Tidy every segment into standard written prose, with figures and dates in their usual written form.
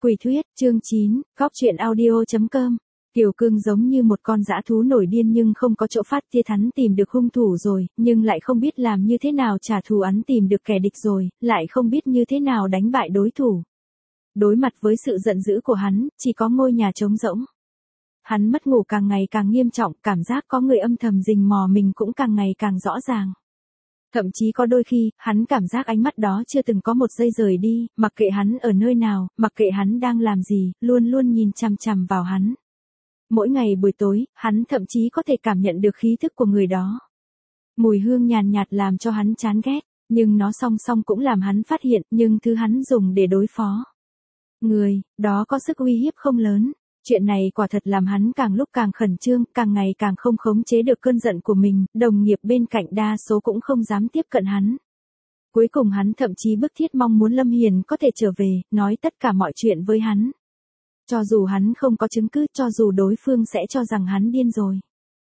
Quỷ thuyết, chương 9, góc truyện audio.com. Kiều Cương giống như một con dã thú nổi điên nhưng không có chỗ phát tiết, hắn tìm được hung thủ rồi, nhưng lại không biết làm như thế nào trả thù, hắn tìm được kẻ địch rồi, lại không biết như thế nào đánh bại đối thủ. Đối mặt với sự giận dữ của hắn, chỉ có ngôi nhà trống rỗng. Hắn mất ngủ càng ngày càng nghiêm trọng, cảm giác có người âm thầm rình mò mình cũng càng ngày càng rõ ràng. Thậm chí có đôi khi, hắn cảm giác ánh mắt đó chưa từng có một giây rời đi, mặc kệ hắn ở nơi nào, mặc kệ hắn đang làm gì, luôn luôn nhìn chằm chằm vào hắn. Mỗi ngày buổi tối, hắn thậm chí có thể cảm nhận được khí thức của người đó. Mùi hương nhàn nhạt làm cho hắn chán ghét, nhưng nó song song cũng làm hắn phát hiện nhưng thứ hắn dùng để đối phó người đó có sức uy hiếp không lớn. Chuyện này quả thật làm hắn càng lúc càng khẩn trương, càng ngày càng không khống chế được cơn giận của mình, đồng nghiệp bên cạnh đa số cũng không dám tiếp cận hắn. Cuối cùng hắn thậm chí bức thiết mong muốn Lâm Hiền có thể trở về, nói tất cả mọi chuyện với hắn. Cho dù hắn không có chứng cứ, cho dù đối phương sẽ cho rằng hắn điên rồi.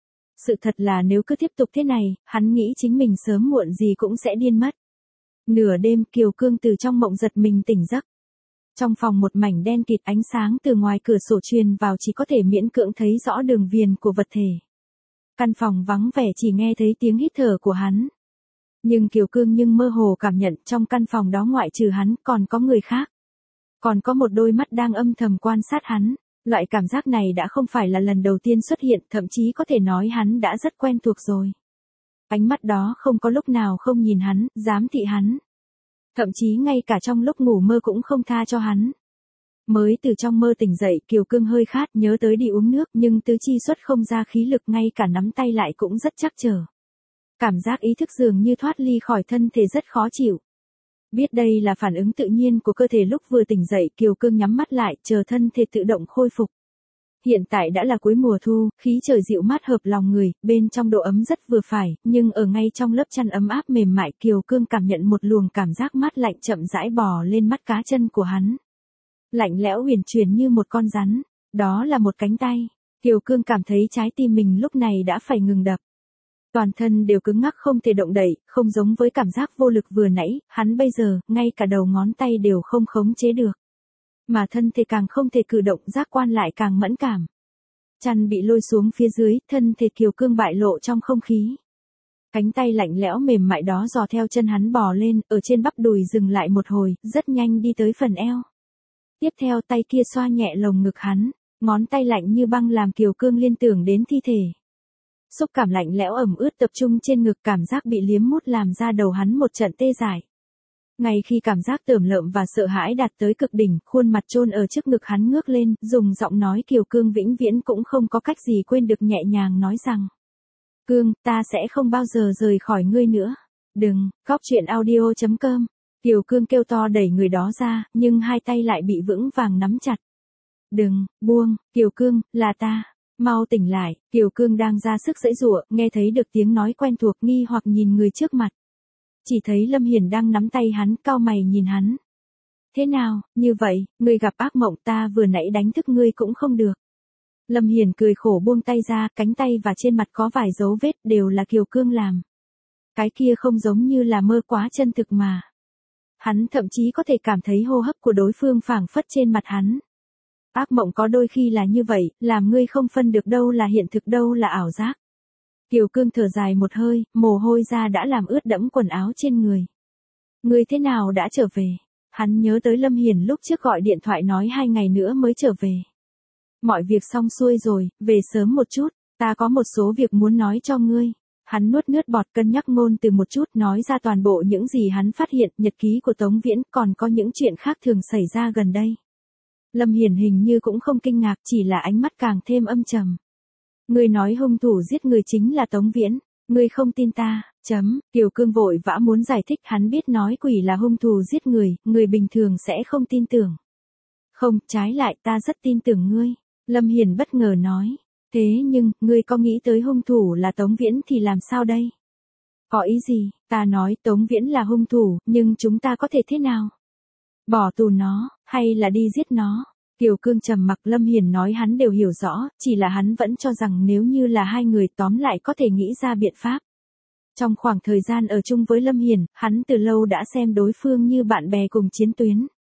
Sự thật là nếu cứ tiếp tục thế này, hắn nghĩ chính mình sớm muộn gì cũng sẽ điên mất. Nửa đêm, Kiều Cương từ trong mộng giật mình tỉnh giấc. Trong phòng một mảnh đen kịt, ánh sáng từ ngoài cửa sổ truyền vào chỉ có thể miễn cưỡng thấy rõ đường viền của vật thể. Căn phòng vắng vẻ, chỉ nghe thấy tiếng hít thở của hắn. Nhưng Kiều Cương mơ hồ cảm nhận trong căn phòng đó ngoại trừ hắn còn có người khác. Còn có một đôi mắt đang âm thầm quan sát hắn. Loại cảm giác này đã không phải là lần đầu tiên xuất hiện, thậm chí có thể nói hắn đã rất quen thuộc rồi. Ánh mắt đó không có lúc nào không nhìn hắn, giám thị hắn. Thậm chí ngay cả trong lúc ngủ mơ cũng không tha cho hắn. Mới từ trong mơ tỉnh dậy, Kiều Cương hơi khát, nhớ tới đi uống nước, nhưng tứ chi xuất không ra khí lực, ngay cả nắm tay lại cũng rất chắc trở. Cảm giác ý thức dường như thoát ly khỏi thân thể rất khó chịu. Biết đây là phản ứng tự nhiên của cơ thể lúc vừa tỉnh dậy, Kiều Cương nhắm mắt lại, chờ thân thể tự động khôi phục. Hiện tại đã là cuối mùa thu, khí trời dịu mát hợp lòng người, bên trong độ ấm rất vừa phải, nhưng ở ngay trong lớp chăn ấm áp mềm mại, Kiều Cương cảm nhận một luồng cảm giác mát lạnh chậm rãi bò lên mắt cá chân của hắn. Lạnh lẽo huyền truyền như một con rắn, đó là một cánh tay. Kiều Cương cảm thấy trái tim mình lúc này đã phải ngừng đập. Toàn thân đều cứng ngắc không thể động đậy, không giống với cảm giác vô lực vừa nãy, hắn bây giờ, ngay cả đầu ngón tay đều không khống chế được. Mà thân thể càng không thể cử động, giác quan lại càng mẫn cảm. Chăn bị lôi xuống phía dưới, thân thể Kiều Cương bại lộ trong không khí. Cánh tay lạnh lẽo mềm mại đó dò theo chân hắn bò lên, ở trên bắp đùi dừng lại một hồi, rất nhanh đi tới phần eo. Tiếp theo tay kia xoa nhẹ lồng ngực hắn, ngón tay lạnh như băng làm Kiều Cương liên tưởng đến thi thể. Xúc cảm lạnh lẽo ẩm ướt tập trung trên ngực, cảm giác bị liếm mút làm ra đầu hắn một trận tê dại. Ngay khi cảm giác tởm lợm và sợ hãi đạt tới cực đỉnh, khuôn mặt chôn ở trước ngực hắn ngước lên, dùng giọng nói Kiều Cương vĩnh viễn cũng không có cách gì quên được nhẹ nhàng nói rằng: Cương, ta sẽ không bao giờ rời khỏi ngươi nữa. Đừng, góc truyện audio.com. Kiều Cương kêu to đẩy người đó ra, nhưng hai tay lại bị vững vàng nắm chặt. Đừng, buông, Kiều Cương, là ta. Mau tỉnh lại. Kiều Cương đang ra sức giãy giụa, nghe thấy được tiếng nói quen thuộc, nghi hoặc nhìn người trước mặt. Chỉ thấy Lâm Hiền đang nắm tay hắn, cau mày nhìn hắn. Thế nào, như vậy, ngươi gặp ác mộng, ta vừa nãy đánh thức ngươi cũng không được. Lâm Hiền cười khổ buông tay ra, cánh tay và trên mặt có vài dấu vết, đều là Kiều Cương làm. Cái kia không giống như là mơ, quá chân thực mà. Hắn thậm chí có thể cảm thấy hô hấp của đối phương phảng phất trên mặt hắn. Ác mộng có đôi khi là như vậy, làm ngươi không phân được đâu là hiện thực đâu là ảo giác. Kiều Cương thở dài một hơi, mồ hôi ra đã làm ướt đẫm quần áo trên người. Ngươi thế nào đã trở về? Hắn nhớ tới Lâm Hiền lúc trước gọi điện thoại nói 2 ngày nữa mới trở về. Mọi việc xong xuôi rồi, về sớm một chút, ta có một số việc muốn nói cho ngươi. Hắn nuốt nước bọt, cân nhắc ngôn từ một chút, nói ra toàn bộ những gì hắn phát hiện, nhật ký của Tống Viễn, còn có những chuyện khác thường xảy ra gần đây. Lâm Hiền hình như cũng không kinh ngạc, chỉ là ánh mắt càng thêm âm trầm. Ngươi nói hung thủ giết người chính là Tống Viễn, ngươi không tin ta, Kiều Cương vội vã muốn giải thích, hắn biết nói quỷ là hung thủ giết người, người bình thường sẽ không tin tưởng. Không, trái lại ta rất tin tưởng ngươi, Lâm Hiền bất ngờ nói. Thế nhưng, ngươi có nghĩ tới hung thủ là Tống Viễn thì làm sao đây? Có ý gì? Ta nói Tống Viễn là hung thủ, nhưng chúng ta có thể thế nào? Bỏ tù nó, hay là đi giết nó? Kiều Cương trầm mặc, Lâm Hiền nói hắn đều hiểu rõ, chỉ là hắn vẫn cho rằng nếu như là hai người tóm lại có thể nghĩ ra biện pháp. Trong khoảng thời gian ở chung với Lâm Hiền, hắn từ lâu đã xem đối phương như bạn bè cùng chiến tuyến.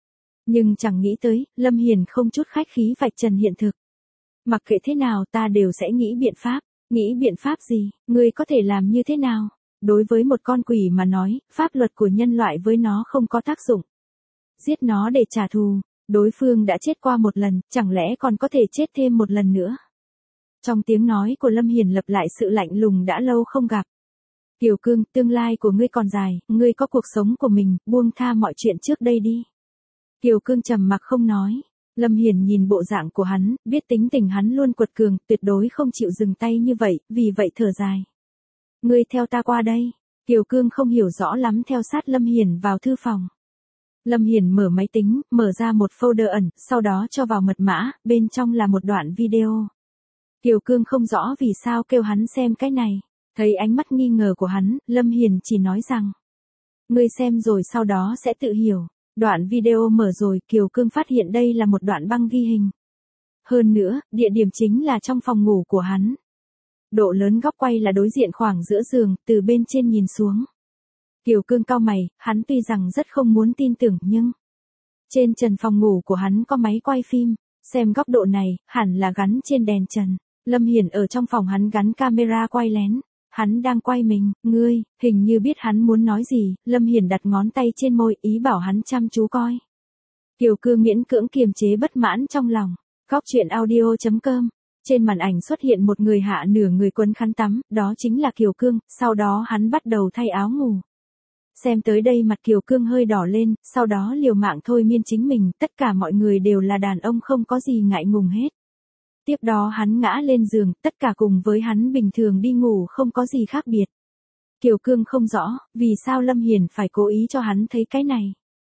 Nhưng chẳng nghĩ tới, Lâm Hiền không chút khách khí vạch trần hiện thực. Mặc kệ thế nào ta đều sẽ nghĩ biện pháp. Nghĩ biện pháp gì, ngươi có thể làm như thế nào? Đối với một con quỷ mà nói, pháp luật của nhân loại với nó không có tác dụng. Giết nó để trả thù, đối phương đã chết qua một lần, chẳng lẽ còn có thể chết thêm một lần nữa? Trong tiếng nói của Lâm Hiền lập lại sự lạnh lùng đã lâu không gặp. Kiều Cương, tương lai của ngươi còn dài, ngươi có cuộc sống của mình, buông tha mọi chuyện trước đây đi. Kiều Cương trầm mặc không nói. Lâm Hiền nhìn bộ dạng của hắn, biết tính tình hắn luôn quật cường, tuyệt đối không chịu dừng tay như vậy, vì vậy thở dài. Ngươi theo ta qua đây. Kiều Cương không hiểu rõ lắm theo sát Lâm Hiền vào thư phòng. Lâm Hiền mở máy tính, mở ra một folder ẩn, sau đó cho vào mật mã, bên trong là một đoạn video. Kiều Cương không rõ vì sao kêu hắn xem cái này. Thấy ánh mắt nghi ngờ của hắn, Lâm Hiền chỉ nói rằng. Ngươi xem rồi sau đó sẽ tự hiểu. Đoạn video mở rồi, Kiều Cương phát hiện đây là một đoạn băng ghi hình. Hơn nữa, địa điểm chính là trong phòng ngủ của hắn. Độ lớn góc quay là đối diện khoảng giữa giường, từ bên trên nhìn xuống. Kiều Cương cau mày, hắn tuy rằng rất không muốn tin tưởng nhưng... Trên trần phòng ngủ của hắn có máy quay phim, xem góc độ này, hẳn là gắn trên đèn trần. Lâm Hiền ở trong phòng hắn gắn camera quay lén. Hắn đang quay mình, ngươi, hình như biết hắn muốn nói gì, Lâm Hiền đặt ngón tay trên môi, ý bảo hắn chăm chú coi. Kiều Cương miễn cưỡng kiềm chế bất mãn trong lòng. Góc chuyện audio.com. Trên màn ảnh xuất hiện một người hạ nửa người quấn khăn tắm, đó chính là Kiều Cương, sau đó hắn bắt đầu thay áo ngủ. Xem tới đây mặt Kiều Cương hơi đỏ lên, sau đó liều mạng thôi miên chính mình, tất cả mọi người đều là đàn ông không có gì ngại ngùng hết. Tiếp đó hắn ngã lên giường, tất cả cùng với hắn bình thường đi ngủ không có gì khác biệt. Kiều Cương không rõ, vì sao Lâm Hiền phải cố ý cho hắn thấy cái này.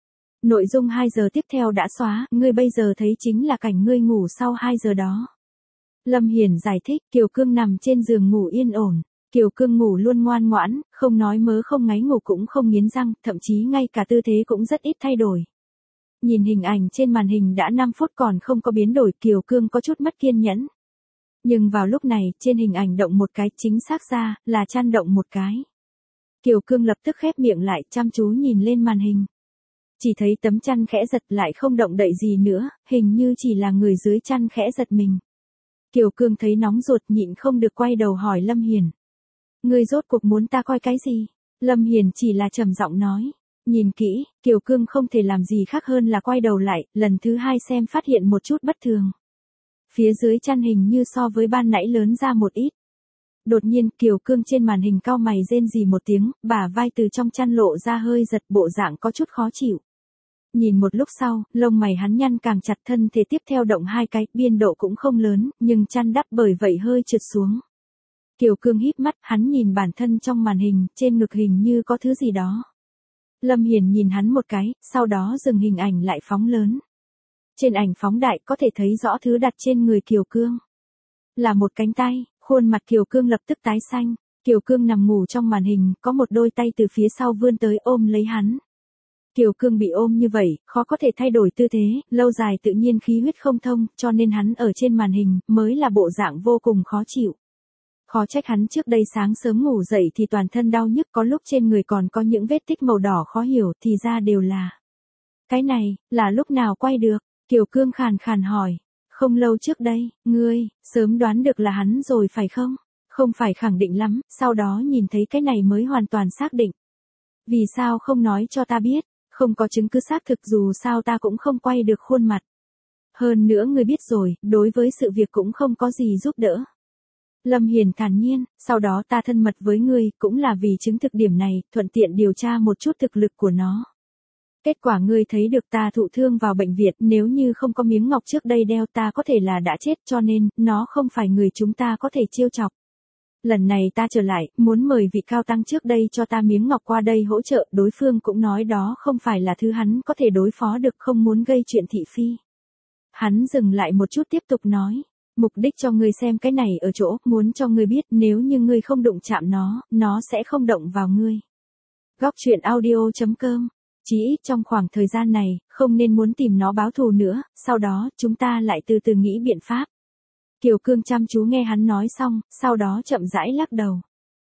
Nội dung 2 giờ tiếp theo đã xóa, ngươi bây giờ thấy chính là cảnh ngươi ngủ sau 2 giờ đó. Lâm Hiền giải thích, Kiều Cương nằm trên giường ngủ yên ổn. Kiều Cương ngủ luôn ngoan ngoãn, không nói mớ không ngáy ngủ cũng không nghiến răng, thậm chí ngay cả tư thế cũng rất ít thay đổi. Nhìn hình ảnh trên màn hình đã 5 phút còn không có biến đổi, Kiều Cương có chút mất kiên nhẫn. Nhưng vào lúc này, trên hình ảnh động một cái, chính xác ra, là chăn động một cái. Kiều Cương lập tức khép miệng lại, chăm chú nhìn lên màn hình. Chỉ thấy tấm chăn khẽ giật lại không động đậy gì nữa, hình như chỉ là người dưới chăn khẽ giật mình. Kiều Cương thấy nóng ruột nhịn không được quay đầu hỏi Lâm Hiền. Ngươi rốt cuộc muốn ta coi cái gì? Lâm Hiền chỉ là trầm giọng nói. Nhìn kỹ, Kiều Cương không thể làm gì khác hơn là quay đầu lại, lần thứ 2 xem phát hiện một chút bất thường. Phía dưới chăn hình như so với ban nãy lớn ra một ít. Đột nhiên, Kiều Cương trên màn hình cau mày rên rỉ một tiếng, bả vai từ trong chăn lộ ra hơi giật, bộ dạng có chút khó chịu. Nhìn một lúc sau, lông mày hắn nhăn càng chặt, thân thể tiếp theo động 2 cái, biên độ cũng không lớn, nhưng chăn đắp bởi vậy hơi trượt xuống. Kiều Cương híp mắt, hắn nhìn bản thân trong màn hình, trên ngực hình như có thứ gì đó. Lâm Hiền nhìn hắn một cái, sau đó dừng hình ảnh lại phóng lớn. Trên ảnh phóng đại có thể thấy rõ thứ đặt trên người Kiều Cương. Là một cánh tay, khuôn mặt Kiều Cương lập tức tái xanh. Kiều Cương nằm ngủ trong màn hình, có một đôi tay từ phía sau vươn tới ôm lấy hắn. Kiều Cương bị ôm như vậy, khó có thể thay đổi tư thế, lâu dài tự nhiên khí huyết không thông, cho nên hắn ở trên màn hình, mới là bộ dạng vô cùng khó chịu. Khó trách hắn trước đây sáng sớm ngủ dậy thì toàn thân đau nhức, có lúc trên người còn có những vết tích màu đỏ khó hiểu, thì ra đều là. Cái này, là lúc nào quay được? Kiều Cương khàn khàn hỏi. Không lâu trước đây, ngươi, sớm đoán được là hắn rồi phải không? Không phải khẳng định lắm, sau đó nhìn thấy cái này mới hoàn toàn xác định. Vì sao không nói cho ta biết? Không có chứng cứ xác thực, dù sao ta cũng không quay được khuôn mặt. Hơn nữa ngươi biết rồi, đối với sự việc cũng không có gì giúp đỡ. Lâm Hiền thản nhiên, sau đó ta thân mật với ngươi, cũng là vì chứng thực điểm này, thuận tiện điều tra một chút thực lực của nó. Kết quả ngươi thấy được ta thụ thương vào bệnh viện, nếu như không có miếng ngọc trước đây đeo ta có thể là đã chết, cho nên, nó không phải người chúng ta có thể trêu chọc. Lần này ta trở lại, muốn mời vị cao tăng trước đây cho ta miếng ngọc qua đây hỗ trợ, đối phương cũng nói đó không phải là thứ hắn có thể đối phó được, không muốn gây chuyện thị phi. Hắn dừng lại một chút tiếp tục nói. Mục đích cho ngươi xem cái này ở chỗ, muốn cho ngươi biết nếu như ngươi không đụng chạm nó sẽ không động vào ngươi. Góc chuyện audio.com. Chỉ ít trong khoảng thời gian này, không nên muốn tìm nó báo thù nữa, sau đó, chúng ta lại từ từ nghĩ biện pháp. Kiều Cương chăm chú nghe hắn nói xong, sau đó chậm rãi lắc đầu.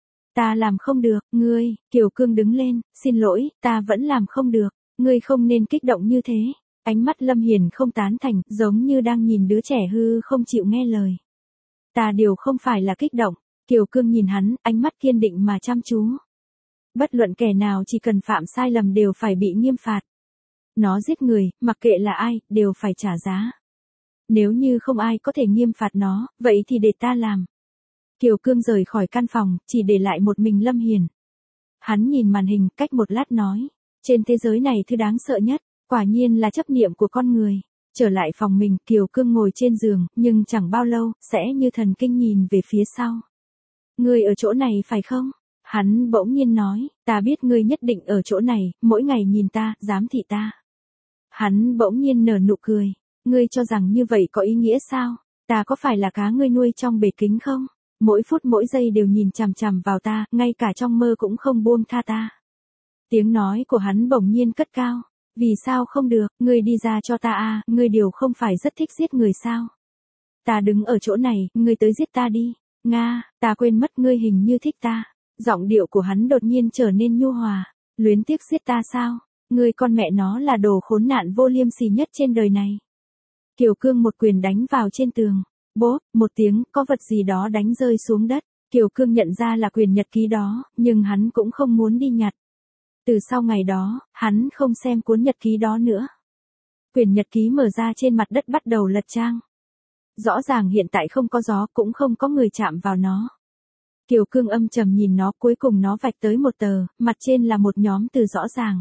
Ta làm không được, ngươi, Kiều Cương đứng lên, xin lỗi, ta vẫn làm không được, ngươi không nên kích động như thế. Ánh mắt Lâm Hiền không tán thành, giống như đang nhìn đứa trẻ hư không chịu nghe lời. Ta đều không phải là kích động. Kiều Cương nhìn hắn, ánh mắt kiên định mà chăm chú. Bất luận kẻ nào chỉ cần phạm sai lầm đều phải bị nghiêm phạt. Nó giết người, mặc kệ là ai, đều phải trả giá. Nếu như không ai có thể nghiêm phạt nó, vậy thì để ta làm. Kiều Cương rời khỏi căn phòng, chỉ để lại một mình Lâm Hiền. Hắn nhìn màn hình, cách một lát nói. Trên thế giới này thứ đáng sợ nhất, quả nhiên là chấp niệm của con người. Trở lại phòng mình, Kiều Cương ngồi trên giường, nhưng chẳng bao lâu, sẽ như thần kinh nhìn về phía sau. Ngươi ở chỗ này phải không? Hắn bỗng nhiên nói, ta biết ngươi nhất định ở chỗ này, mỗi ngày nhìn ta, giám thị ta. Hắn bỗng nhiên nở nụ cười, ngươi cho rằng như vậy có ý nghĩa sao? Ta có phải là cá ngươi nuôi trong bể kính không? Mỗi phút mỗi giây đều nhìn chằm chằm vào ta, ngay cả trong mơ cũng không buông tha ta. Tiếng nói của hắn bỗng nhiên cất cao, vì sao không được, ngươi đi ra cho ta à, ngươi điều không phải rất thích giết người sao? Ta đứng ở chỗ này, ngươi tới giết ta đi. Nga, ta quên mất ngươi hình như thích ta. Giọng điệu của hắn đột nhiên trở nên nhu hòa. Luyến tiếc giết ta sao? Ngươi con mẹ nó là đồ khốn nạn vô liêm sỉ nhất trên đời này. Kiều Cương một quyền đánh vào trên tường. Bốp, một tiếng, có vật gì đó đánh rơi xuống đất. Kiều Cương nhận ra là quyển nhật ký đó, nhưng hắn cũng không muốn đi nhặt. Từ sau ngày đó, hắn không xem cuốn nhật ký đó nữa. Quyển nhật ký mở ra trên mặt đất bắt đầu lật trang. Rõ ràng hiện tại không có gió, cũng không có người chạm vào nó. Kiều Cương âm trầm nhìn nó, cuối cùng nó vạch tới một tờ, mặt trên là một nhóm từ rõ ràng.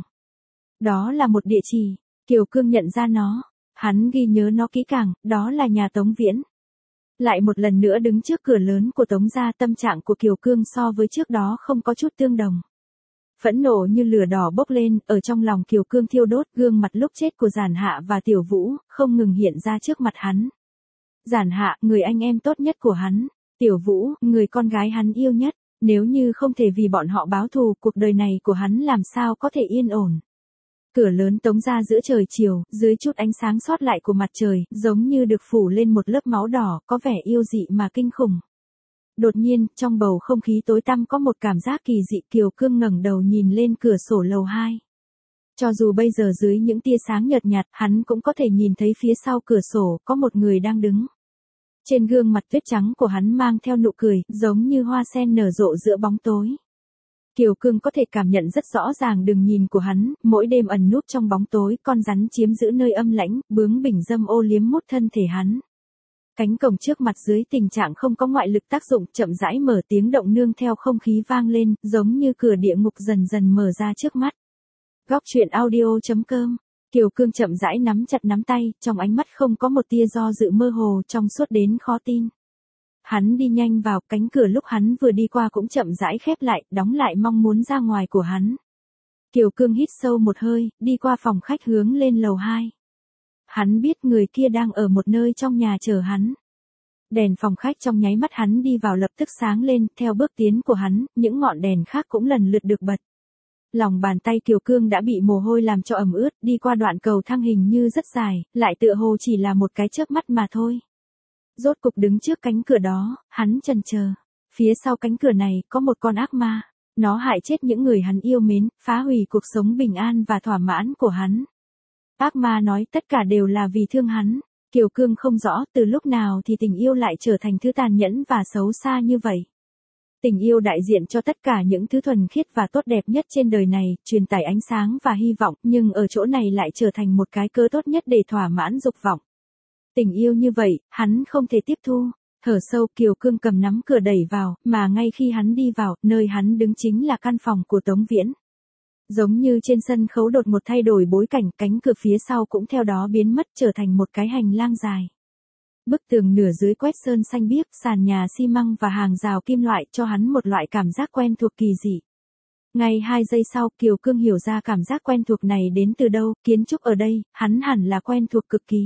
Đó là một địa chỉ. Kiều Cương nhận ra nó. Hắn ghi nhớ nó kỹ càng, đó là nhà Tống Viễn. Lại một lần nữa đứng trước cửa lớn của Tống gia, tâm trạng của Kiều Cương so với trước đó không có chút tương đồng. Phẫn nộ như lửa đỏ bốc lên, ở trong lòng Kiều Cương thiêu đốt, gương mặt lúc chết của Giản Hạ và Tiểu Vũ, không ngừng hiện ra trước mặt hắn. Giản Hạ, người anh em tốt nhất của hắn. Tiểu Vũ, người con gái hắn yêu nhất. Nếu như không thể vì bọn họ báo thù, cuộc đời này của hắn làm sao có thể yên ổn. Cửa lớn Tống gia giữa trời chiều, dưới chút ánh sáng sót lại của mặt trời, giống như được phủ lên một lớp máu đỏ, có vẻ yêu dị mà kinh khủng. Đột nhiên, trong bầu không khí tối tăm có một cảm giác kỳ dị. Kiều Cương ngẩng đầu nhìn lên cửa sổ lầu 2. Cho dù bây giờ dưới những tia sáng nhợt nhạt, hắn cũng có thể nhìn thấy phía sau cửa sổ, có một người đang đứng. Trên gương mặt tuyết trắng của hắn mang theo nụ cười, giống như hoa sen nở rộ giữa bóng tối. Kiều Cương có thể cảm nhận rất rõ ràng đường nhìn của hắn, mỗi đêm ẩn núp trong bóng tối, con rắn chiếm giữ nơi âm lãnh, bướng bỉnh dâm ô liếm mút thân thể hắn. Cánh cổng trước mặt dưới tình trạng không có ngoại lực tác dụng, chậm rãi mở, tiếng động nương theo không khí vang lên, giống như cửa địa ngục dần dần mở ra trước mắt. Góc truyện audio.com. Kiều Cương chậm rãi nắm chặt nắm tay, trong ánh mắt không có một tia do dự, mơ hồ trong suốt đến khó tin. Hắn đi nhanh vào, cánh cửa lúc hắn vừa đi qua cũng chậm rãi khép lại, đóng lại mong muốn ra ngoài của hắn. Kiều Cương hít sâu một hơi, đi qua phòng khách hướng lên lầu 2. Hắn biết người kia đang ở một nơi trong nhà chờ hắn. Đèn phòng khách trong nháy mắt hắn đi vào lập tức sáng lên, theo bước tiến của hắn, những ngọn đèn khác cũng lần lượt được bật. Lòng bàn tay Kiều Cương đã bị mồ hôi làm cho ẩm ướt, đi qua đoạn cầu thang hình như rất dài, lại tựa hồ chỉ là một cái chớp mắt mà thôi. Rốt cục đứng trước cánh cửa đó, hắn chần chờ. Phía sau cánh cửa này, có một con ác ma. Nó hại chết những người hắn yêu mến, phá hủy cuộc sống bình an và thỏa mãn của hắn. Ác ma nói tất cả đều là vì thương hắn. Kiều Cương không rõ từ lúc nào thì tình yêu lại trở thành thứ tàn nhẫn và xấu xa như vậy. Tình yêu đại diện cho tất cả những thứ thuần khiết và tốt đẹp nhất trên đời này, truyền tải ánh sáng và hy vọng, nhưng ở chỗ này lại trở thành một cái cớ tốt nhất để thỏa mãn dục vọng. Tình yêu như vậy, hắn không thể tiếp thu. Thở sâu, Kiều Cương cầm nắm cửa đẩy vào, mà ngay khi hắn đi vào, nơi hắn đứng chính là căn phòng của Tống Viễn. Giống như trên sân khấu đột ngột thay đổi bối cảnh, cánh cửa phía sau cũng theo đó biến mất, trở thành một cái hành lang dài. Bức tường nửa dưới quét sơn xanh biếc, sàn nhà xi măng và hàng rào kim loại cho hắn một loại cảm giác quen thuộc kỳ dị. Ngay 2 giây sau, Kiều Cương hiểu ra cảm giác quen thuộc này đến từ đâu, kiến trúc ở đây, hắn hẳn là quen thuộc cực kỳ.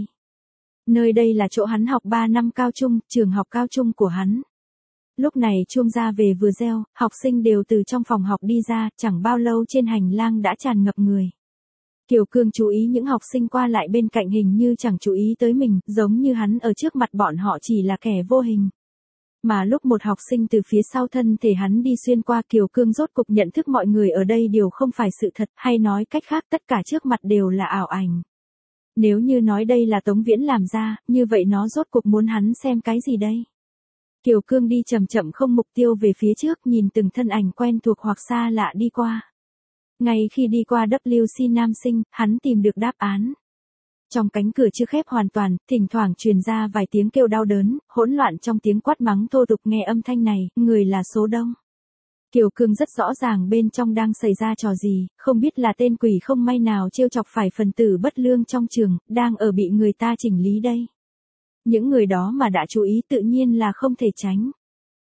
Nơi đây là chỗ hắn học 3 năm cao trung, trường học cao trung của hắn. Lúc này chuông ra về vừa reo, học sinh đều từ trong phòng học đi ra, chẳng bao lâu trên hành lang đã tràn ngập người. Kiều Cương chú ý những học sinh qua lại bên cạnh hình như chẳng chú ý tới mình, giống như hắn ở trước mặt bọn họ chỉ là kẻ vô hình. Mà lúc một học sinh từ phía sau thân thể hắn đi xuyên qua, Kiều Cương rốt cục nhận thức mọi người ở đây đều không phải sự thật, hay nói cách khác tất cả trước mặt đều là ảo ảnh. Nếu như nói đây là Tống Viễn làm ra, như vậy nó rốt cuộc muốn hắn xem cái gì đây? Kiều Cương đi chậm chậm không mục tiêu về phía trước, nhìn từng thân ảnh quen thuộc hoặc xa lạ đi qua. Ngay khi đi qua WC nam sinh, hắn tìm được đáp án. Trong cánh cửa chưa khép hoàn toàn, thỉnh thoảng truyền ra vài tiếng kêu đau đớn, hỗn loạn trong tiếng quát mắng thô tục. Nghe âm thanh này, người là số đông. Kiều Cương rất rõ ràng bên trong đang xảy ra trò gì, không biết là tên quỷ không may nào trêu chọc phải phần tử bất lương trong trường, đang ở bị người ta chỉnh lý đây. Những người đó mà đã chú ý tự nhiên là không thể tránh.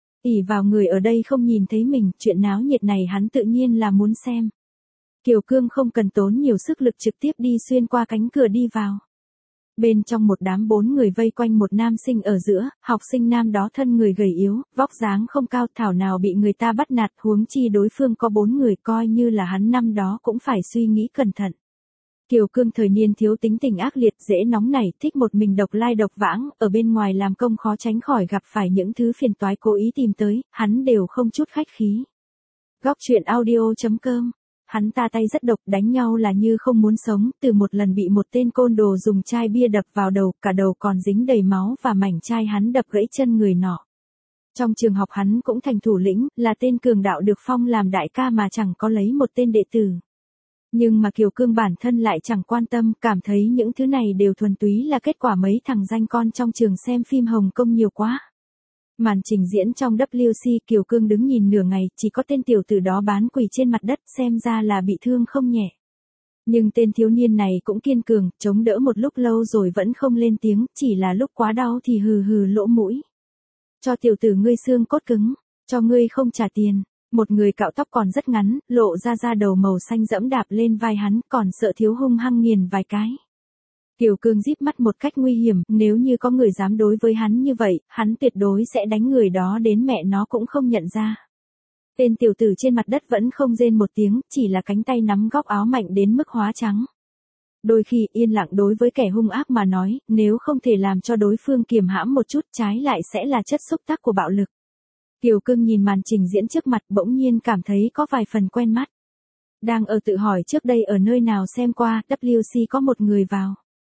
Ỷ vào người ở đây không nhìn thấy mình, chuyện náo nhiệt này hắn tự nhiên là muốn xem. Kiều Cương không cần tốn nhiều sức lực trực tiếp đi xuyên qua cánh cửa đi vào. Bên trong một đám 4 người vây quanh một nam sinh ở giữa, học sinh nam đó thân người gầy yếu, vóc dáng không cao, thảo nào bị người ta bắt nạt, huống chi đối phương có 4 người, coi như là hắn năm đó cũng phải suy nghĩ cẩn thận. Kiều Cương thời niên thiếu tính tình ác liệt, dễ nóng nảy, thích một mình độc lai độc vãng, ở bên ngoài làm công khó tránh khỏi gặp phải những thứ phiền toái cố ý tìm tới, hắn đều không chút khách khí. Góc truyện audio.com. Hắn ta tay rất độc, đánh nhau là như không muốn sống, từ một lần bị một tên côn đồ dùng chai bia đập vào đầu, cả đầu còn dính đầy máu và mảnh chai hắn đập gãy chân người nọ. Trong trường học hắn cũng thành thủ lĩnh, là tên cường đạo được phong làm đại ca mà chẳng có lấy một tên đệ tử. Nhưng mà Kiều Cương bản thân lại chẳng quan tâm, cảm thấy những thứ này đều thuần túy là kết quả mấy thằng danh con trong trường xem phim Hồng Kông nhiều quá. Màn trình diễn trong WC, Kiều Cương đứng nhìn nửa ngày, chỉ có tên tiểu tử đó bán quỳ trên mặt đất, xem ra là bị thương không nhẹ. Nhưng tên thiếu niên này cũng kiên cường, chống đỡ một lúc lâu rồi vẫn không lên tiếng, chỉ là lúc quá đau thì hừ hừ lỗ mũi. Cho tiểu tử ngươi xương cốt cứng, cho ngươi không trả tiền. Một người cạo tóc còn rất ngắn, lộ ra da đầu màu xanh dẫm đạp lên vai hắn, còn sợ thiếu hung hăng nghiền vài cái. Kiều Cương díp mắt một cách nguy hiểm, nếu như có người dám đối với hắn như vậy, hắn tuyệt đối sẽ đánh người đó đến mẹ nó cũng không nhận ra. Tên tiểu tử trên mặt đất vẫn không rên một tiếng, chỉ là cánh tay nắm góc áo mạnh đến mức hóa trắng. Đôi khi yên lặng đối với kẻ hung ác mà nói, nếu không thể làm cho đối phương kiềm hãm một chút, trái lại sẽ là chất xúc tác của bạo lực. Kiều Cương nhìn màn trình diễn trước mặt, bỗng nhiên cảm thấy có vài phần quen mắt. Đang ở tự hỏi trước đây ở nơi nào xem qua, WC có một người vào.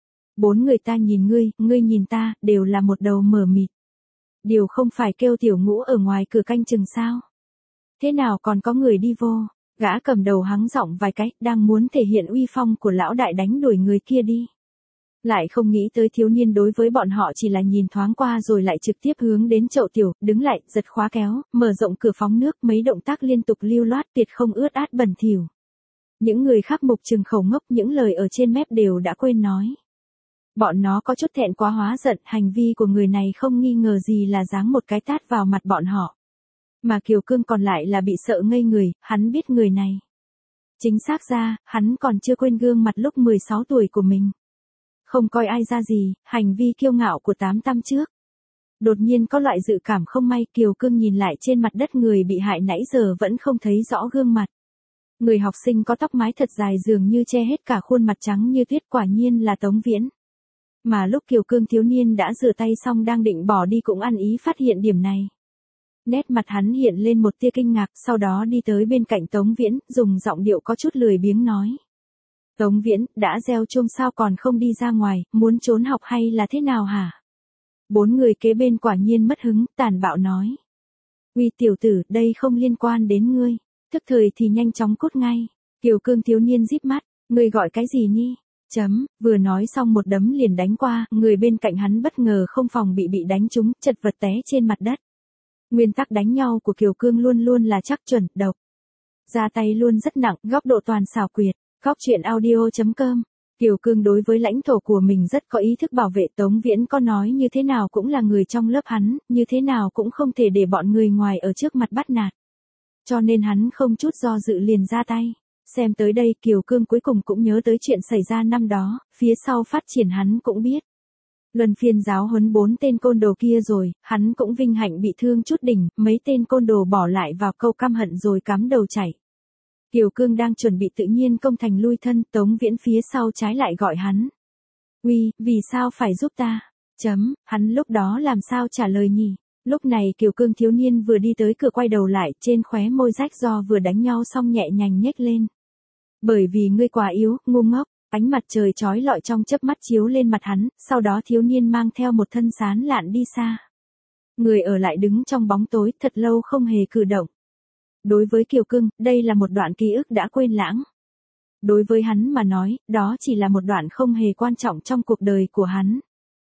4 người ta nhìn ngươi nhìn ta, đều là một đầu mờ mịt. Điều không phải kêu tiểu Ngũ ở ngoài cửa canh chừng sao? Thế nào còn có người đi vô? Gã cầm đầu hắng giọng vài cái, đang muốn thể hiện uy phong của lão đại đánh đuổi người kia đi. Lại không nghĩ tới thiếu niên đối với bọn họ chỉ là nhìn thoáng qua rồi lại trực tiếp hướng đến chậu tiểu, đứng lại, giật khóa kéo, mở rộng cửa phóng nước, mấy động tác liên tục lưu loát, tuyệt không ướt át bẩn thỉu. Những người khác mục trừng khẩu ngốc, những lời ở trên mép đều đã quên nói. Bọn nó có chút thẹn quá hóa giận, hành vi của người này không nghi ngờ gì là giáng một cái tát vào mặt bọn họ. Mà Kiều Cương còn lại là bị sợ ngây người, hắn biết người này. Chính xác ra, hắn còn chưa quên gương mặt lúc 16 tuổi của mình. Không coi ai ra gì, hành vi kiêu ngạo của 8 năm trước. Đột nhiên có loại dự cảm không may, Kiều Cương nhìn lại trên mặt đất người bị hại nãy giờ vẫn không thấy rõ gương mặt. Người học sinh có tóc mái thật dài dường như che hết cả khuôn mặt trắng như tuyết, quả nhiên là Tống Viễn. Mà lúc Kiều Cương thiếu niên đã rửa tay xong đang định bỏ đi cũng ăn ý phát hiện điểm này. Nét mặt hắn hiện lên một tia kinh ngạc, sau đó đi tới bên cạnh Tống Viễn, dùng giọng điệu có chút lười biếng nói. Tống Viễn, đã gieo chuông sao còn không đi ra ngoài, muốn trốn học hay là thế nào hả? 4 người kế bên quả nhiên mất hứng, tàn bạo nói. Uy tiểu tử, đây không liên quan đến ngươi, tức thời thì nhanh chóng cút ngay. Kiều Cương thiếu niên díp mắt, ngươi gọi cái gì nhi? Vừa nói xong một đấm liền đánh qua, người bên cạnh hắn bất ngờ không phòng bị đánh trúng, chật vật té trên mặt đất. Nguyên tắc đánh nhau của Kiều Cương luôn luôn là chắc chuẩn, độc. Ra tay luôn rất nặng, góc độ toàn xảo quyệt. Góc truyện audio.com. Kiều Cương đối với lãnh thổ của mình rất có ý thức bảo vệ. Tống Viễn có nói như thế nào cũng là người trong lớp hắn, như thế nào cũng không thể để bọn người ngoài ở trước mặt bắt nạt. Cho nên hắn không chút do dự liền ra tay. Xem tới đây Kiều Cương cuối cùng cũng nhớ tới chuyện xảy ra năm đó, phía sau phát triển hắn cũng biết. Luân phiên giáo huấn 4 tên côn đồ kia rồi, hắn cũng vinh hạnh bị thương chút đỉnh, mấy tên côn đồ bỏ lại vào câu căm hận rồi cắm đầu chạy. Kiều Cương đang chuẩn bị tự nhiên công thành lui thân, Tống Viễn phía sau trái lại gọi hắn. Uy, vì sao phải giúp ta? Hắn lúc đó làm sao trả lời nhỉ? Lúc này Kiều Cương thiếu niên vừa đi tới cửa quay đầu lại, trên khóe môi rách do vừa đánh nhau xong nhẹ nhàng nhếch lên. Bởi vì ngươi quá yếu, ngu ngốc, Ánh mặt trời chói lọi trong chớp mắt chiếu lên mặt hắn, sau đó thiếu niên mang theo một thân sán lạn đi xa. Người ở lại đứng trong bóng tối thật lâu không hề cử động. Đối với Kiều Cương, đây là một đoạn ký ức đã quên lãng. Đối với hắn mà nói, đó chỉ là một đoạn không hề quan trọng trong cuộc đời của hắn.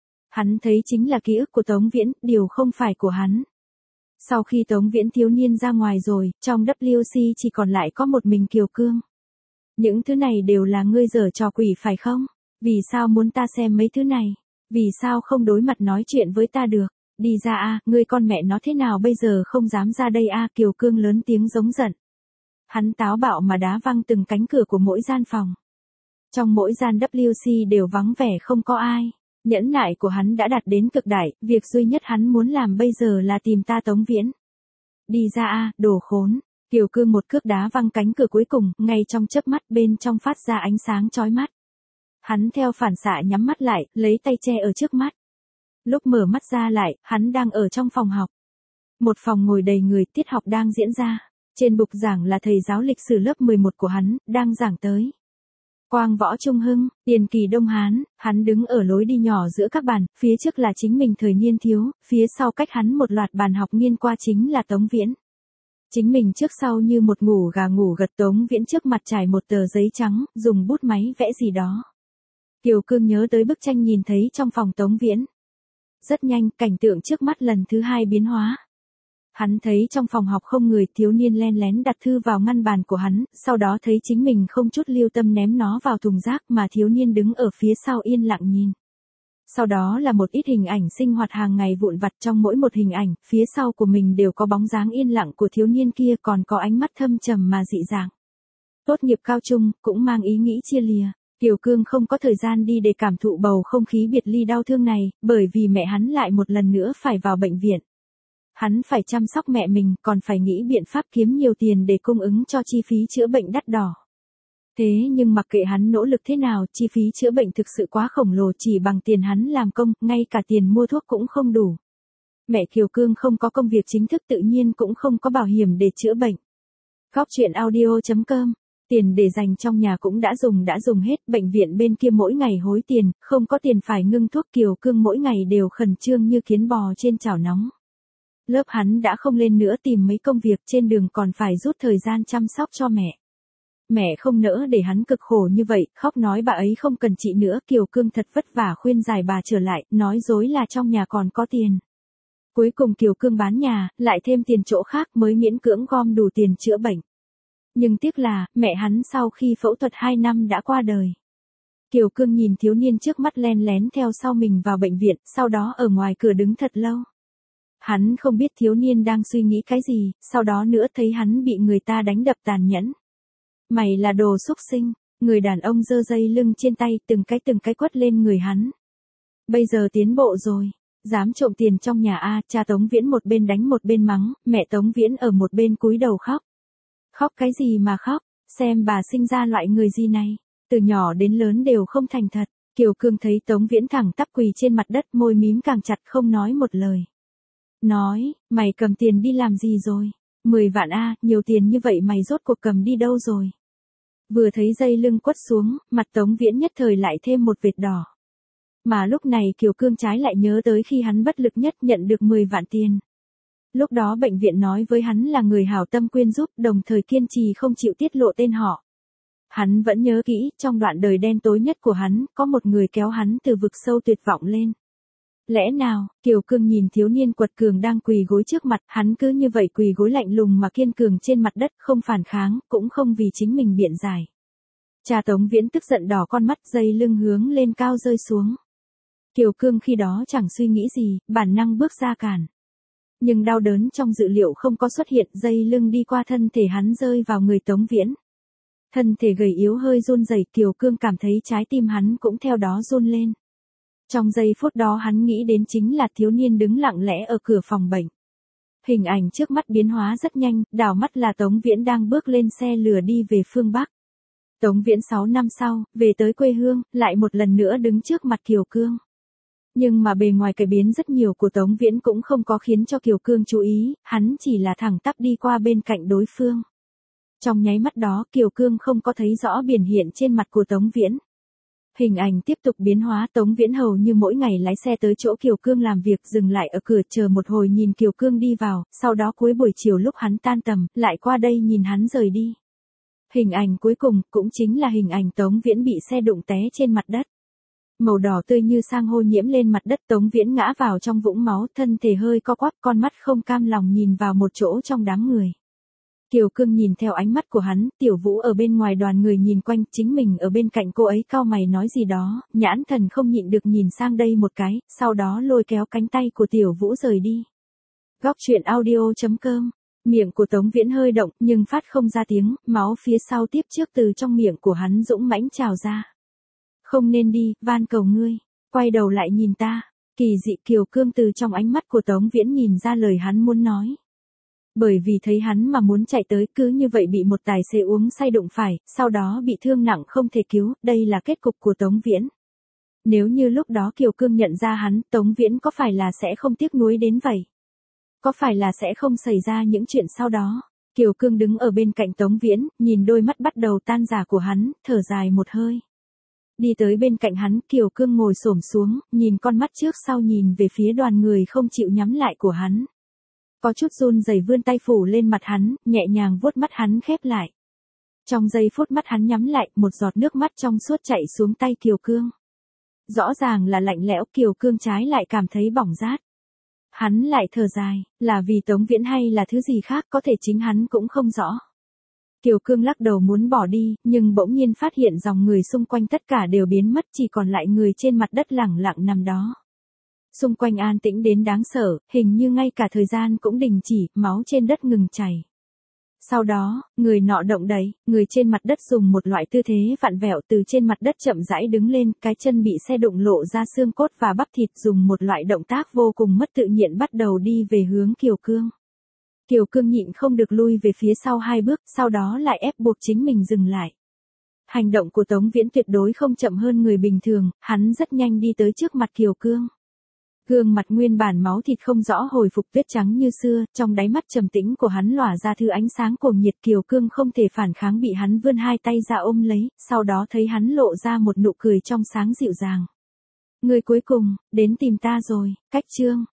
Hắn thấy chính là ký ức của Tống Viễn, điều không phải của hắn. Sau khi Tống Viễn thiếu niên ra ngoài rồi, trong WC chỉ còn lại có một mình Kiều Cương. Những thứ này đều là ngươi giở trò quỷ phải không? Vì sao muốn ta xem mấy thứ này? Vì sao không đối mặt nói chuyện với ta được? Đi ra a, ngươi con mẹ nó thế nào bây giờ không dám ra đây a? Kiều Cương lớn tiếng giống giận. Hắn táo bạo mà đá văng từng cánh cửa của mỗi gian phòng. Trong mỗi gian WC đều vắng vẻ không có ai. Nhẫn nại của hắn đã đạt đến cực đại, việc duy nhất hắn muốn làm bây giờ là tìm ta Tống Viễn. Đi ra a, đồ khốn. Kiều Cương một cước đá văng cánh cửa cuối cùng, ngay trong chớp mắt bên trong phát ra ánh sáng chói mắt. Hắn theo phản xạ nhắm mắt lại, lấy tay che ở trước mắt. Lúc mở mắt ra lại, hắn đang ở trong phòng học. Một phòng ngồi đầy người, tiết học đang diễn ra. Trên bục giảng là thầy giáo lịch sử lớp 11 của hắn, đang giảng tới. Quang Võ Trung Hưng, Tiền Kỳ Đông Hán, hắn đứng ở lối đi nhỏ giữa các bàn, phía trước là chính mình thời niên thiếu, phía sau cách hắn một loạt bàn học nghiêng qua chính là Tống Viễn. Chính mình trước sau như một ngủ gà ngủ gật. Tống Viễn trước mặt trải một tờ giấy trắng, dùng bút máy vẽ gì đó. Kiều Cương nhớ tới bức tranh nhìn thấy trong phòng Tống Viễn. Rất nhanh, cảnh tượng trước mắt lần thứ hai biến hóa. Hắn thấy trong phòng học không người, thiếu niên len lén đặt thư vào ngăn bàn của hắn, sau đó thấy chính mình không chút lưu tâm ném nó vào thùng rác mà thiếu niên đứng ở phía sau yên lặng nhìn. Sau đó là một ít hình ảnh sinh hoạt hàng ngày vụn vặt, trong mỗi một hình ảnh, phía sau của mình đều có bóng dáng yên lặng của thiếu niên kia, còn có ánh mắt thâm trầm mà dị dạng. Tốt nghiệp cao trung, cũng mang ý nghĩ chia lìa. Kiều Cương không có thời gian đi để cảm thụ bầu không khí biệt ly đau thương này, bởi vì mẹ hắn lại một lần nữa phải vào bệnh viện. Hắn phải chăm sóc mẹ mình, còn phải nghĩ biện pháp kiếm nhiều tiền để cung ứng cho chi phí chữa bệnh đắt đỏ. Thế nhưng mặc kệ hắn nỗ lực thế nào, chi phí chữa bệnh thực sự quá khổng lồ, chỉ bằng tiền hắn làm công, ngay cả tiền mua thuốc cũng không đủ. Mẹ Kiều Cương không có công việc chính thức, tự nhiên cũng không có bảo hiểm để chữa bệnh. Góc chuyện audio.com. Tiền để dành trong nhà cũng đã dùng hết, bệnh viện bên kia mỗi ngày hối tiền, không có tiền phải ngưng thuốc. Kiều Cương mỗi ngày đều khẩn trương như kiến bò trên chảo nóng. Lớp hắn đã không lên nữa, tìm mấy công việc, trên đường còn phải rút thời gian chăm sóc cho mẹ. Mẹ không nỡ để hắn cực khổ như vậy, khóc nói bà ấy không cần chị nữa. Kiều Cương thật vất vả khuyên giải bà trở lại, nói dối là trong nhà còn có tiền. Cuối cùng Kiều Cương bán nhà, lại thêm tiền chỗ khác mới miễn cưỡng gom đủ tiền chữa bệnh. Nhưng tiếc là, mẹ hắn sau khi phẫu thuật 2 năm đã qua đời. Kiều Cương nhìn thiếu niên trước mắt len lén theo sau mình vào bệnh viện, sau đó ở ngoài cửa đứng thật lâu. Hắn không biết thiếu niên đang suy nghĩ cái gì, sau đó nữa thấy hắn bị người ta đánh đập tàn nhẫn. Mày là đồ xúc sinh, người đàn ông giơ dây lưng trên tay từng cái quất lên người hắn. Bây giờ tiến bộ rồi, dám trộm tiền trong nhà a. Cha Tống Viễn một bên đánh một bên mắng, mẹ Tống Viễn ở một bên cúi đầu khóc. Khóc cái gì mà khóc, xem bà sinh ra loại người gì này, từ nhỏ đến lớn đều không thành thật. Kiều Cương thấy Tống Viễn thẳng tắp quỳ trên mặt đất, môi mím càng chặt không nói một lời. Nói, mày cầm tiền đi làm gì rồi? 10 vạn a, nhiều tiền như vậy mày rốt cuộc cầm đi đâu rồi? Vừa thấy dây lưng quất xuống, mặt Tống Viễn nhất thời lại thêm một vệt đỏ. Mà lúc này Kiều Cương trái lại nhớ tới khi hắn bất lực nhất nhận được 10 vạn tiền. Lúc đó bệnh viện nói với hắn là người hảo tâm quyên giúp, đồng thời kiên trì không chịu tiết lộ tên họ. Hắn vẫn nhớ kỹ, trong đoạn đời đen tối nhất của hắn, có một người kéo hắn từ vực sâu tuyệt vọng lên. Lẽ nào, Kiều Cương nhìn thiếu niên quật cường đang quỳ gối trước mặt, hắn cứ như vậy quỳ gối lạnh lùng mà kiên cường trên mặt đất, không phản kháng, cũng không vì chính mình biện giải. Cha Tống Viễn tức giận đỏ con mắt, dây lưng hướng lên cao rơi xuống. Kiều Cương khi đó chẳng suy nghĩ gì, bản năng bước ra cản. Nhưng đau đớn trong dự liệu không có xuất hiện, dây lưng đi qua thân thể hắn rơi vào người Tống Viễn. Thân thể gầy yếu hơi run rẩy, Kiều Cương cảm thấy trái tim hắn cũng theo đó run lên. Trong giây phút đó hắn nghĩ đến chính là thiếu niên đứng lặng lẽ ở cửa phòng bệnh. Hình ảnh trước mắt biến hóa rất nhanh, đảo mắt là Tống Viễn đang bước lên xe lửa đi về phương Bắc. Tống Viễn 6 năm sau, về tới quê hương, lại một lần nữa đứng trước mặt Kiều Cương. Nhưng mà bề ngoài cải biến rất nhiều của Tống Viễn cũng không có khiến cho Kiều Cương chú ý, hắn chỉ là thẳng tắp đi qua bên cạnh đối phương. Trong nháy mắt đó Kiều Cương không có thấy rõ biểu hiện trên mặt của Tống Viễn. Hình ảnh tiếp tục biến hóa, Tống Viễn hầu như mỗi ngày lái xe tới chỗ Kiều Cương làm việc, dừng lại ở cửa chờ một hồi nhìn Kiều Cương đi vào, sau đó cuối buổi chiều lúc hắn tan tầm, lại qua đây nhìn hắn rời đi. Hình ảnh cuối cùng cũng chính là hình ảnh Tống Viễn bị xe đụng té trên mặt đất. Màu đỏ tươi như sang hô nhiễm lên mặt đất, Tống Viễn ngã vào trong vũng máu, thân thể hơi co quắp, con mắt không cam lòng nhìn vào một chỗ trong đám người. Kiều Cương nhìn theo ánh mắt của hắn, Tiểu Vũ ở bên ngoài đoàn người nhìn quanh, chính mình ở bên cạnh cô ấy cau mày nói gì đó, nhãn thần không nhịn được nhìn sang đây một cái, sau đó lôi kéo cánh tay của Tiểu Vũ rời đi. Góc truyện audio.com. Miệng của Tống Viễn hơi động, nhưng phát không ra tiếng, máu phía sau tiếp trước từ trong miệng của hắn dũng mãnh trào ra. Không nên đi, van cầu ngươi, quay đầu lại nhìn ta. Kỳ dị, Kiều Cương từ trong ánh mắt của Tống Viễn nhìn ra lời hắn muốn nói. Bởi vì thấy hắn mà muốn chạy tới, cứ như vậy bị một tài xế uống say đụng phải, sau đó bị thương nặng không thể cứu, đây là kết cục của Tống Viễn. Nếu như lúc đó Kiều Cương nhận ra hắn, Tống Viễn có phải là sẽ không tiếc nuối đến vậy? Có phải là sẽ không xảy ra những chuyện sau đó? Kiều Cương đứng ở bên cạnh Tống Viễn, nhìn đôi mắt bắt đầu tan rã của hắn, thở dài một hơi. Đi tới bên cạnh hắn, Kiều Cương ngồi xổm xuống, nhìn con mắt trước sau nhìn về phía đoàn người không chịu nhắm lại của hắn. Có chút run rẩy vươn tay phủ lên mặt hắn, nhẹ nhàng vuốt mắt hắn khép lại. Trong giây phút mắt hắn nhắm lại, một giọt nước mắt trong suốt chảy xuống tay Kiều Cương. Rõ ràng là lạnh lẽo, Kiều Cương trái lại cảm thấy bỏng rát. Hắn lại thở dài, là vì Tống Viễn hay là thứ gì khác, có thể chính hắn cũng không rõ. Kiều Cương lắc đầu muốn bỏ đi, nhưng bỗng nhiên phát hiện dòng người xung quanh tất cả đều biến mất, chỉ còn lại người trên mặt đất lẳng lặng nằm đó. Xung quanh an tĩnh đến đáng sợ, hình như ngay cả thời gian cũng đình chỉ, máu trên đất ngừng chảy. Sau đó, người nọ động đậy, người trên mặt đất dùng một loại tư thế vặn vẹo từ trên mặt đất chậm rãi đứng lên, cái chân bị xe đụng lộ ra xương cốt và bắp thịt, dùng một loại động tác vô cùng mất tự nhiên bắt đầu đi về hướng Kiều Cương. Kiều Cương nhịn không được lui về phía sau 2 bước, sau đó lại ép buộc chính mình dừng lại. Hành động của Tống Viễn tuyệt đối không chậm hơn người bình thường, hắn rất nhanh đi tới trước mặt Kiều Cương. Gương mặt nguyên bản máu thịt không rõ hồi phục tuyết trắng như xưa, trong đáy mắt trầm tĩnh của hắn lỏa ra thứ ánh sáng cuồng nhiệt. Kiều Cương không thể phản kháng, bị hắn vươn 2 tay ra ôm lấy, sau đó thấy hắn lộ ra một nụ cười trong sáng dịu dàng. Người cuối cùng, đến tìm ta rồi, cách chương.